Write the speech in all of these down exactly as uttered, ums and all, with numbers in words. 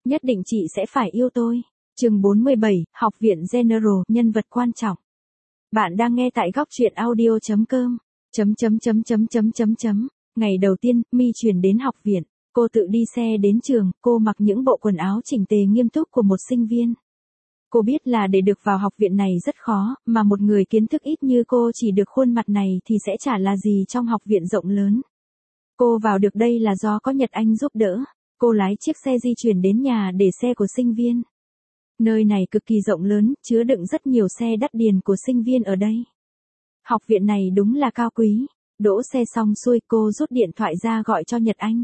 Nhất định chị sẽ phải yêu tôi. Chương bốn mươi bảy, Học viện General, nhân vật quan trọng. Bạn đang nghe tại góc truyện audio chấm com. Chấm chấm chấm chấm chấm chấm chấm. Ngày đầu tiên, My chuyển đến học viện. Cô tự đi xe đến trường, cô mặc những bộ quần áo chỉnh tề nghiêm túc của một sinh viên. Cô biết là để được vào học viện này rất khó, mà một người kiến thức ít như cô chỉ được khuôn mặt này thì sẽ chả là gì trong học viện rộng lớn. Cô vào được đây là do có Nhật Anh giúp đỡ. Cô lái chiếc xe di chuyển đến nhà để xe của sinh viên. Nơi này cực kỳ rộng lớn, chứa đựng rất nhiều xe đắt tiền của sinh viên ở đây. Học viện này đúng là cao quý. Đỗ xe xong xuôi, cô rút điện thoại ra gọi cho Nhật Anh.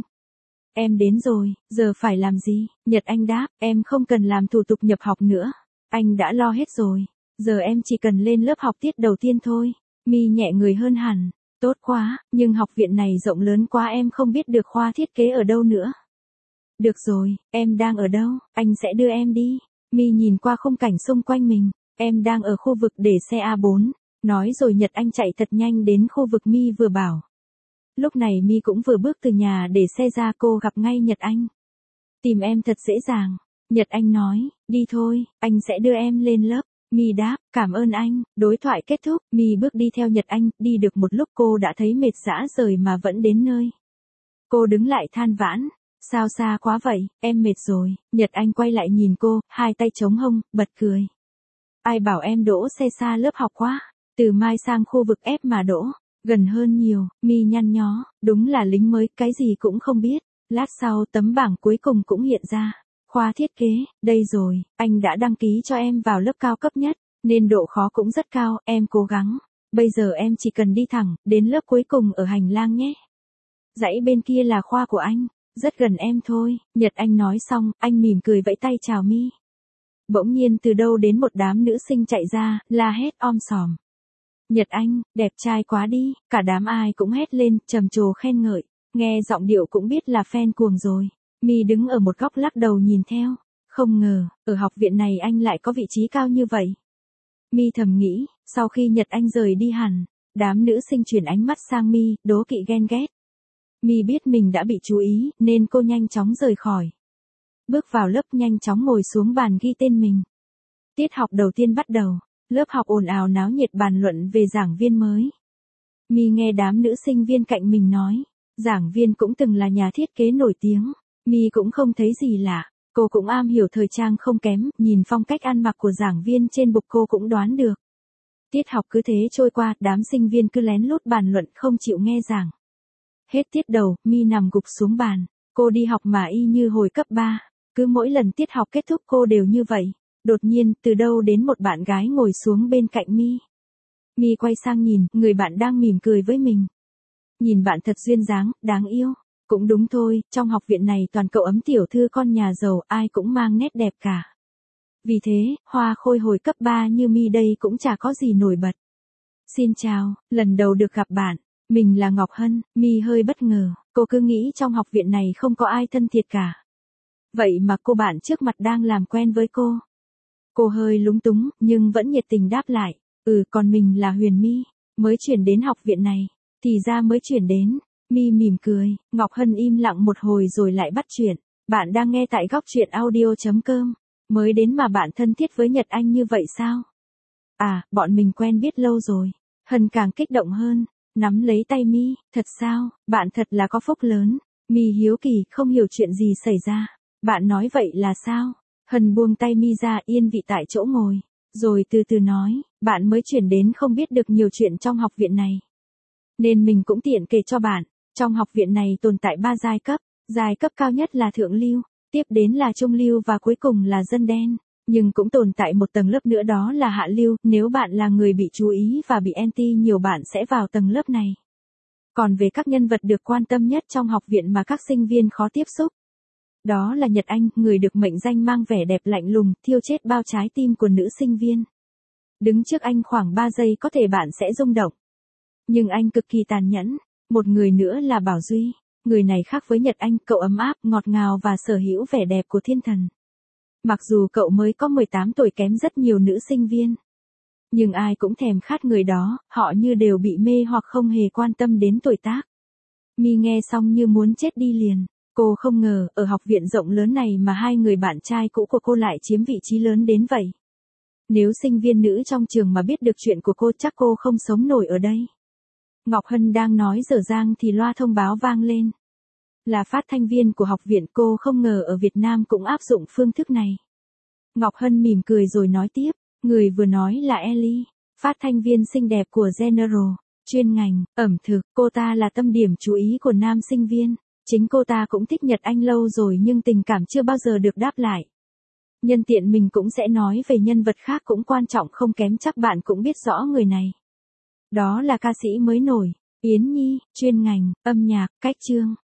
Em đến rồi, giờ phải làm gì? Nhật Anh đáp, em không cần làm thủ tục nhập học nữa. Anh đã lo hết rồi. Giờ em chỉ cần lên lớp học tiết đầu tiên thôi. My nhẹ người hơn hẳn. Tốt quá, nhưng học viện này rộng lớn quá, em không biết được khoa thiết kế ở đâu nữa. Được rồi, em đang ở đâu? Anh sẽ đưa em đi. My nhìn qua khung cảnh xung quanh mình. Em đang ở khu vực để xe A bốn. Nói rồi Nhật Anh chạy thật nhanh đến khu vực My vừa bảo. Lúc này My cũng vừa bước từ nhà để xe ra, cô gặp ngay Nhật Anh. Tìm em thật dễ dàng. Nhật Anh nói, đi thôi, anh sẽ đưa em lên lớp. My đáp, cảm ơn anh. Đối thoại kết thúc, My bước đi theo Nhật Anh, đi được một lúc cô đã thấy mệt rã rời mà vẫn đến nơi. Cô đứng lại than vãn, sao xa quá vậy, em mệt rồi. Nhật Anh quay lại nhìn cô, hai tay chống hông, bật cười. Ai bảo em đỗ xe xa lớp học quá, từ Mai sang khu vực F mà đỗ, gần hơn nhiều. My nhăn nhó, đúng là lính mới, cái gì cũng không biết. Lát sau tấm bảng cuối cùng cũng hiện ra. Khoa thiết kế, đây rồi, anh đã đăng ký cho em vào lớp cao cấp nhất, nên độ khó cũng rất cao, em cố gắng. Bây giờ em chỉ cần đi thẳng, đến lớp cuối cùng ở hành lang nhé. Dãy bên kia là khoa của anh, rất gần em thôi. Nhật Anh nói xong, anh mỉm cười vẫy tay chào My. Bỗng nhiên từ đâu đến một đám nữ sinh chạy ra, la hét om sòm. Nhật Anh, đẹp trai quá đi, cả đám ai cũng hét lên, trầm trồ khen ngợi, nghe giọng điệu cũng biết là fan cuồng rồi. My đứng ở một góc lắc đầu nhìn theo, không ngờ, ở học viện này anh lại có vị trí cao như vậy. My thầm nghĩ, sau khi Nhật Anh rời đi hẳn, đám nữ sinh chuyển ánh mắt sang My, đố kỵ ghen ghét. My biết mình đã bị chú ý, nên cô nhanh chóng rời khỏi. Bước vào lớp, nhanh chóng ngồi xuống bàn ghi tên mình. Tiết học đầu tiên bắt đầu, lớp học ồn ào náo nhiệt bàn luận về giảng viên mới. My nghe đám nữ sinh viên cạnh mình nói, giảng viên cũng từng là nhà thiết kế nổi tiếng. My cũng không thấy gì lạ, cô cũng am hiểu thời trang không kém, nhìn phong cách ăn mặc của giảng viên trên bục cô cũng đoán được. Tiết học cứ thế trôi qua, đám sinh viên cứ lén lút bàn luận không chịu nghe giảng. Hết tiết đầu, My nằm gục xuống bàn, cô đi học mà y như hồi cấp ba, cứ mỗi lần tiết học kết thúc cô đều như vậy. Đột nhiên, từ đâu đến một bạn gái ngồi xuống bên cạnh My. My quay sang nhìn, người bạn đang mỉm cười với mình. Nhìn bạn thật duyên dáng, đáng yêu. Cũng đúng thôi, trong học viện này toàn cậu ấm tiểu thư con nhà giàu, ai cũng mang nét đẹp cả. Vì thế, hoa khôi hồi cấp ba như My đây cũng chả có gì nổi bật. Xin chào, lần đầu được gặp bạn, mình là Ngọc Hân. My hơi bất ngờ, cô cứ nghĩ trong học viện này không có ai thân thiệt cả. Vậy mà cô bạn trước mặt đang làm quen với cô. Cô hơi lúng túng, nhưng vẫn nhiệt tình đáp lại, ừ, còn mình là Huyền My, mới chuyển đến học viện này, thì ra mới chuyển đến. My mỉm cười, Ngọc Hân im lặng một hồi rồi lại bắt chuyện. Bạn đang nghe tại góc truyện audio chấm com. Mới đến mà bạn thân thiết với Nhật Anh như vậy sao? À, bọn mình quen biết lâu rồi. Hân càng kích động hơn, nắm lấy tay My, thật sao, bạn thật là có phúc lớn. My hiếu kỳ, không hiểu chuyện gì xảy ra. Bạn nói vậy là sao? Hân buông tay My ra, yên vị tại chỗ ngồi, rồi từ từ nói, bạn mới chuyển đến không biết được nhiều chuyện trong học viện này. Nên mình cũng tiện kể cho bạn. Trong học viện này tồn tại ba giai cấp, giai cấp cao nhất là thượng lưu, tiếp đến là trung lưu và cuối cùng là dân đen, nhưng cũng tồn tại một tầng lớp nữa đó là hạ lưu, nếu bạn là người bị chú ý và bị anti nhiều bạn sẽ vào tầng lớp này. Còn về các nhân vật được quan tâm nhất trong học viện mà các sinh viên khó tiếp xúc, đó là Nhật Anh, người được mệnh danh mang vẻ đẹp lạnh lùng, thiêu chết bao trái tim của nữ sinh viên. Đứng trước anh khoảng ba giây có thể bạn sẽ rung động. Nhưng anh cực kỳ tàn nhẫn. Một người nữa là Bảo Duy, người này khác với Nhật Anh, cậu ấm áp, ngọt ngào và sở hữu vẻ đẹp của thiên thần. Mặc dù cậu mới có mười tám tuổi kém rất nhiều nữ sinh viên, nhưng ai cũng thèm khát người đó, họ như đều bị mê hoặc không hề quan tâm đến tuổi tác. My nghe xong như muốn chết đi liền, Cô không ngờ, ở học viện rộng lớn này mà hai người bạn trai cũ của cô lại chiếm vị trí lớn đến vậy. Nếu sinh viên nữ trong trường mà biết được chuyện của cô chắc cô không sống nổi ở đây. Ngọc Hân đang nói dở dang thì loa thông báo vang lên. Là phát thanh viên của học viện, cô không ngờ ở Việt Nam cũng áp dụng phương thức này. Ngọc Hân mỉm cười rồi nói tiếp, người vừa nói là Ellie, phát thanh viên xinh đẹp của General, chuyên ngành, ẩm thực, cô ta là tâm điểm chú ý của nam sinh viên. Chính cô ta cũng thích Nhật Anh lâu rồi nhưng tình cảm chưa bao giờ được đáp lại. Nhân tiện mình cũng sẽ nói về nhân vật khác cũng quan trọng không kém, chắc bạn cũng biết rõ người này. Đó là ca sĩ mới nổi, Yến Nhi, chuyên ngành, âm nhạc, cách chương.